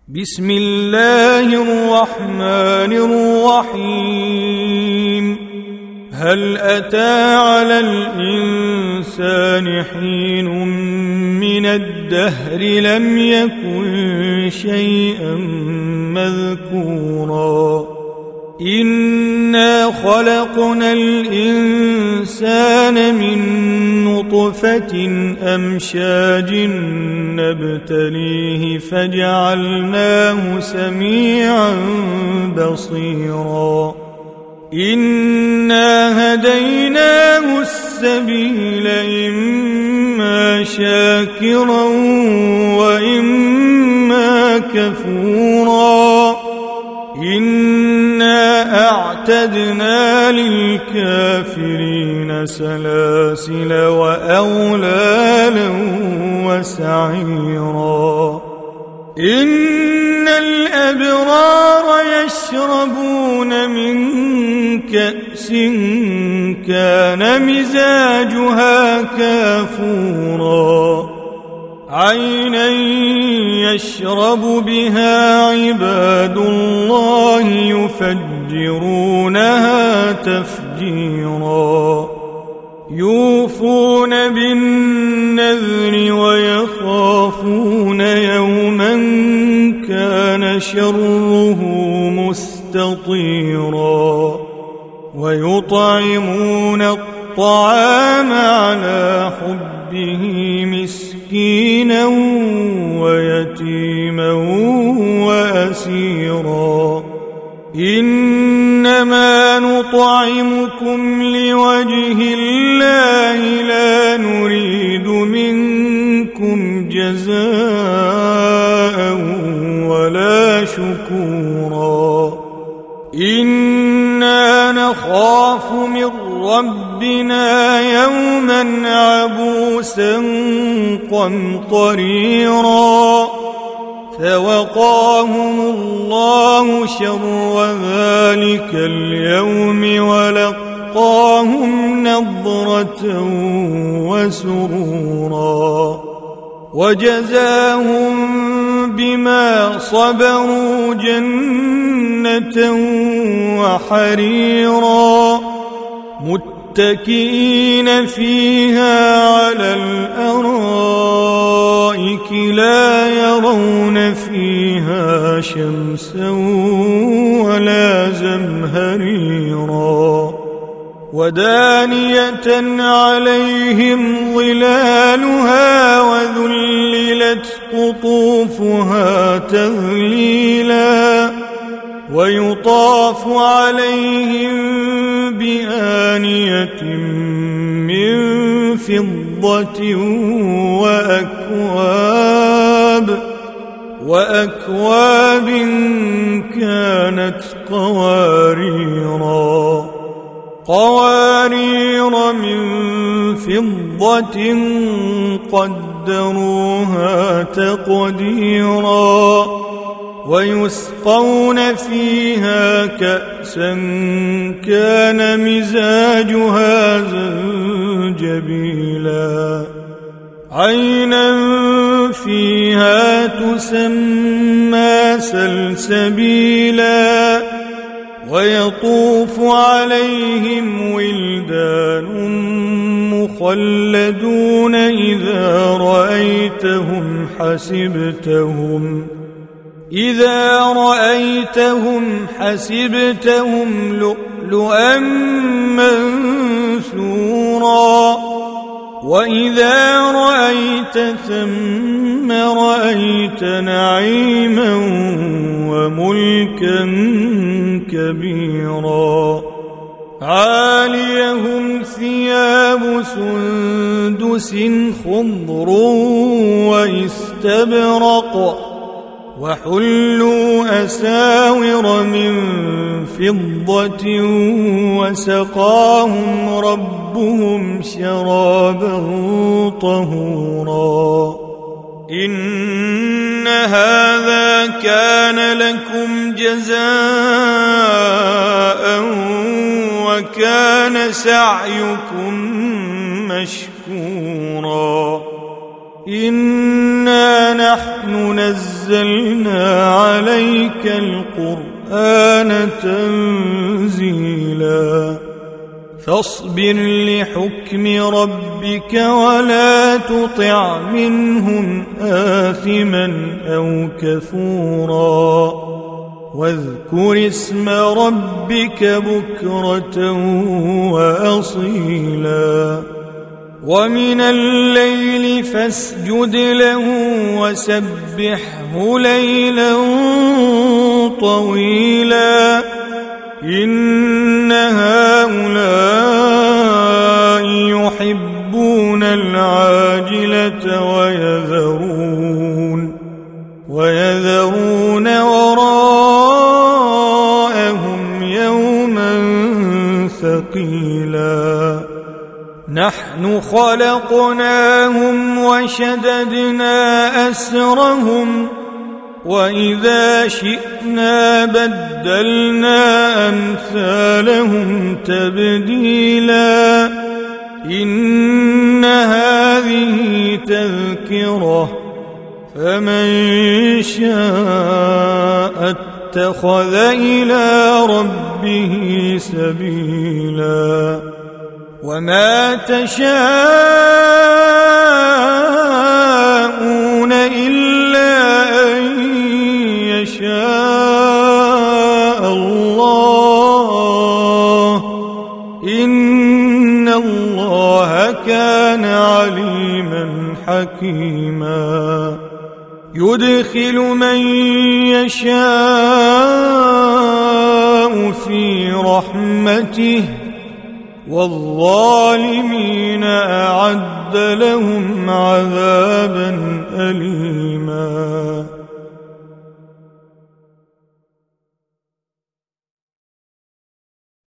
بسم الله الرحمن الرحيم. هل أتى على الإنسان حين من الدهر لم يكن شيئا مذكورا إنا خلقنا الإنسان من نطفة أمشاج نبتليه فجعلناه سميعا بصيرا إنا هديناه السبيل إما شاكرا وإما كفورا إنا أعتدنا للكافرين سلاسل وأغلالا وسعيرا إن الأبرار يشربون من كأس كان مزاجها كافورا عينا يشرب بها عباد الله يفجرونها تفجيرا يوفون بالنذر ويخافون يوما كان شره مستطيرا ويطعمون الطعام على حبه مسكينا ويتيما وأسيرا إنما نطعمكم لوجه الله لا نريد منكم جزاء ولا شكورا إنا نخاف من ربنا يوما عبوسا قمطريرا فوقاهم الله شر ذلك اليوم ولقاهم نضرة وسرورا وجزاهم بما صبروا جنة وحريرا متكئين فيها على الأرائك لا يرون فيها شمسا ولا زمهريرا ودانية عليهم ظلالها وذللت قطوفها تذليلا ويطاف عليهم بآنية من فضة وأكواب كانت قوارير من فضة قدروها تقديرا ويسقون فيها كأسا كان مزاجها زنجبيلا عينا فيها تسمى سلسبيلا ويطوف عليهم ولدان مخلدون إذا رأيتهم حسبتهم لؤلؤا منثورا وإذا رأيت ثم رأيت نعيما وملكا كبيرا عاليهم ثياب سندس خضر واستبرق وحلوا أساور من فضة وسقاهم ربهم شرابا طهورا إن هذا كان لكم جزاء وكان سعيكم مشكورا إنا نحن نزلنا عليك القرآن تنزيلا فاصبر لحكم ربك ولا تطع منهم آثما أو كفورا واذكر اسم ربك بكرة وأصيلا ومن الليل فاسجد له وسبحه ليلا طويلا إن هؤلاء يحبون العاجلة ويذرون وراءهم يوما ثقيلا نحن خلقناهم وشددنا أسرهم وإذا شئنا بدلنا أمثالهم تبديلا إن هذه تذكرة فمن شاء اتخذ إلى ربه سبيلا وما تشاءون إلا أن يشاء الله إن الله كان عليما حكيما يدخل من يشاء في رحمته والظالمين أعد لهم عذابا أليما